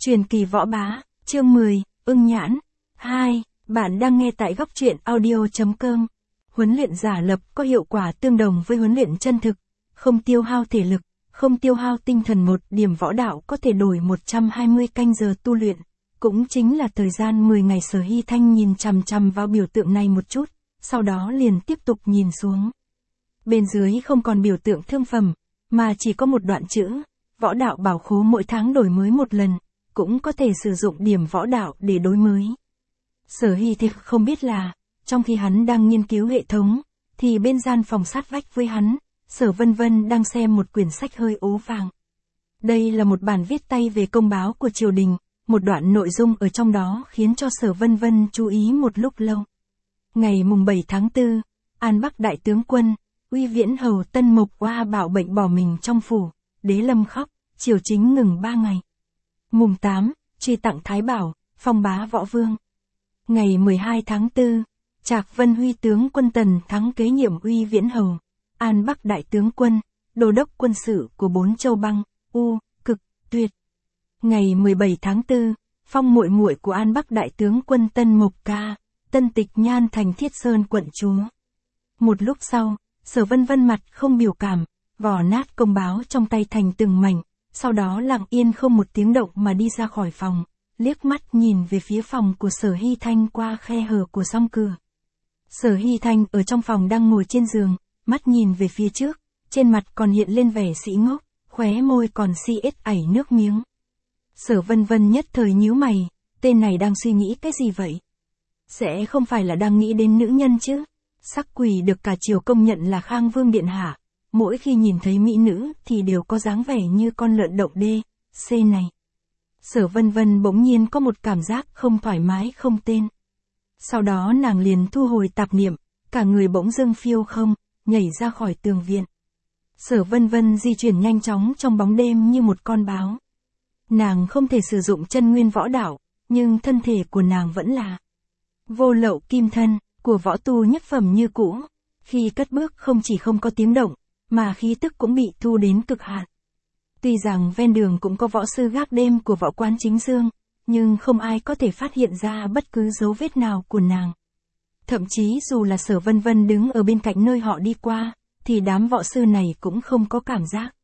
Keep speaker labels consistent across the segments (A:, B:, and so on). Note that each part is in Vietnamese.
A: Truyền kỳ võ bá, chương 10, ưng nhãn. 2. Bạn đang nghe tại góc truyện audio.com. Huấn luyện giả lập có hiệu quả tương đồng với huấn luyện chân thực, không tiêu hao thể lực, không tiêu hao tinh thần. Một điểm võ đạo có thể đổi 120 canh giờ tu luyện, cũng chính là thời gian 10 ngày. Sở Hy Thanh nhìn chằm chằm vào biểu tượng này một chút, sau đó liền tiếp tục nhìn xuống. Bên dưới không còn biểu tượng thương phẩm, mà chỉ có một đoạn chữ, võ đạo bảo khố mỗi tháng đổi mới một lần, cũng có thể sử dụng điểm võ đạo để đối mới. Sở Hy Thanh không biết là, trong khi hắn đang nghiên cứu hệ thống, thì bên gian phòng sát vách với hắn, Sở Vân Vân đang xem một quyển sách hơi ố vàng. Đây là một bản viết tay về công báo của triều đình, một đoạn nội dung ở trong đó khiến cho Sở Vân Vân chú ý một lúc lâu. Ngày mùng 7 tháng 4, An Bắc đại tướng quân, Uy Viễn Hầu Tân Mộc Oa Bảo bệnh bỏ mình trong phủ, Đế Lâm khóc, triều chính ngừng 3 ngày. Mùng 8, truy tặng Thái Bảo, phong bá võ vương. Ngày 12 tháng 4, Trạc Vân Huy tướng quân Tần Thắng kế nhiệm Uy Viễn Hầu, An Bắc đại tướng quân, đô đốc quân sự của 4 châu băng, Cực, Tuyệt. Ngày 17 tháng 4, phong muội muội của An Bắc đại tướng quân Tân Mộc Ca, Tân Tịch Nhan thành Thiết Sơn quận chúa. Một lúc sau, Sở Vân Vân mặt không biểu cảm, vò nát công báo trong tay thành từng mảnh, sau đó lặng yên không một tiếng động mà đi ra khỏi phòng, liếc mắt nhìn về phía phòng của Sở Hy Thanh qua khe hở của song cửa. Sở Hy Thanh ở trong phòng đang ngồi trên giường, mắt nhìn về phía trước, trên mặt còn hiện lên vẻ sĩ ngốc, khóe môi còn si ết ảy nước miếng. Sở Vân Vân nhất thời nhíu mày, tên này đang suy nghĩ cái gì vậy? Sẽ không phải là đang nghĩ đến nữ nhân chứ? Sắc quỷ được cả triều công nhận là Khang Vương điện hạ, mỗi khi nhìn thấy mỹ nữ thì đều có dáng vẻ như con lợn động đê, C này. Sở Vân Vân bỗng nhiên có một cảm giác không thoải mái không tên. Sau đó nàng liền thu hồi tạp niệm, cả người bỗng dưng phiêu không, nhảy ra khỏi tường viện. Sở Vân Vân di chuyển nhanh chóng trong bóng đêm như một con báo. Nàng không thể sử dụng chân nguyên võ đạo, nhưng thân thể của nàng vẫn là vô lậu kim thân, của võ tu nhất phẩm như cũ. Khi cất bước không chỉ không có tiếng động, mà khí tức cũng bị thu đến cực hạn. Tuy rằng ven đường cũng có võ sư gác đêm của võ quán Chính Dương, nhưng không ai có thể phát hiện ra bất cứ dấu vết nào của nàng. Thậm chí dù là Sở Vân Vân đứng ở bên cạnh nơi họ đi qua, thì đám võ sư này cũng không có cảm giác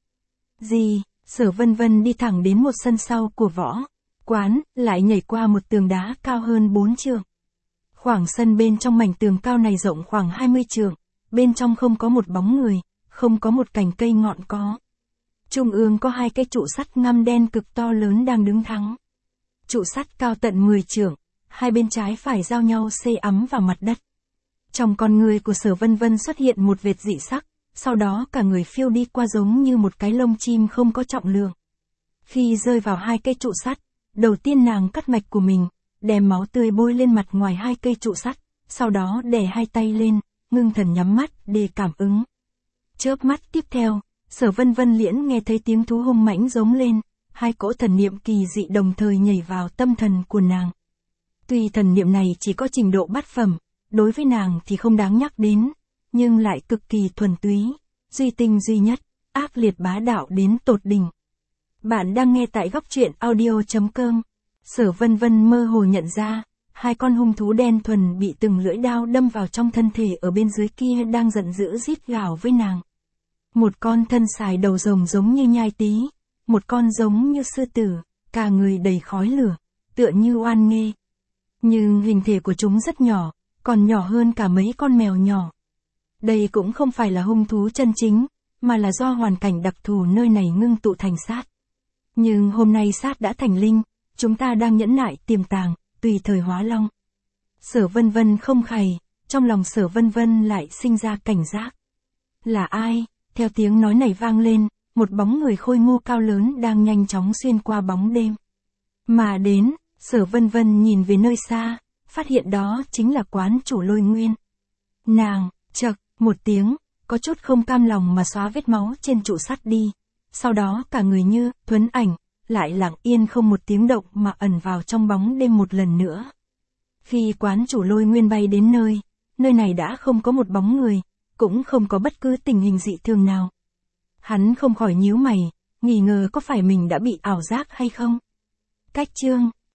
A: gì. Sở Vân Vân đi thẳng đến một sân sau của võ quán, lại nhảy qua một tường đá cao hơn 4 trượng. Khoảng sân bên trong mảnh tường cao này rộng khoảng 20 trượng, bên trong không có một bóng người, không có một cành cây ngọn có. Trung ương có 2 cái trụ sắt ngăm đen cực to lớn đang đứng thẳng. Trụ sắt cao tận 10 trượng, hai bên trái phải giao nhau xê ắm vào mặt đất. Trong con người của Sở Vân Vân xuất hiện một vệt dị sắc, sau đó cả người phiêu đi qua giống như một cái lông chim không có trọng lượng. Khi rơi vào 2 cây trụ sắt, đầu tiên nàng cắt mạch của mình, đem máu tươi bôi lên mặt ngoài 2 cây trụ sắt, sau đó đè 2 tay lên, ngưng thần nhắm mắt để cảm ứng. Chớp mắt tiếp theo, Sở Vân Vân liễn nghe thấy tiếng thú hung mãnh giống lên, 2 cỗ thần niệm kỳ dị đồng thời nhảy vào tâm thần của nàng. Tuy thần niệm này chỉ có trình độ bát phẩm, đối với nàng thì không đáng nhắc đến, nhưng lại cực kỳ thuần túy, duy tinh duy nhất, ác liệt bá đạo đến tột đỉnh. Bạn đang nghe tại góc truyện audio.com. Sở Vân Vân mơ hồ nhận ra, 2 con hung thú đen thuần bị từng lưỡi đao đâm vào trong thân thể ở bên dưới kia đang giận dữ rít gào với nàng. Một con thân xài đầu rồng giống như nhai tí, một con giống như sư tử, cả người đầy khói lửa, tựa như oan nghê. Nhưng hình thể của chúng rất nhỏ, còn nhỏ hơn cả mấy con mèo nhỏ. Đây cũng không phải là hung thú chân chính, mà là do hoàn cảnh đặc thù nơi này ngưng tụ thành sát. Nhưng hôm nay sát đã thành linh, chúng ta đang nhẫn nại tiềm tàng, tùy thời hóa long. Sở Vân Vân không khày, trong lòng Sở Vân Vân lại sinh ra cảnh giác. Là ai? Theo tiếng nói này vang lên, một bóng người khôi ngô cao lớn đang nhanh chóng xuyên qua bóng đêm. Mà đến, Sở Vân Vân nhìn về nơi xa, phát hiện đó chính là quán chủ Lôi Nguyên. Nàng, chậc, một tiếng, có chút không cam lòng mà xóa vết máu trên trụ sắt đi. Sau đó cả người như thuấn ảnh, lại lặng yên không một tiếng động mà ẩn vào trong bóng đêm một lần nữa. Khi quán chủ Lôi Nguyên bay đến nơi này đã không có một bóng người, cũng không có bất cứ tình hình dị thường nào. Hắn không khỏi nhíu mày, nghi ngờ có phải mình đã bị ảo giác hay không. Cách chương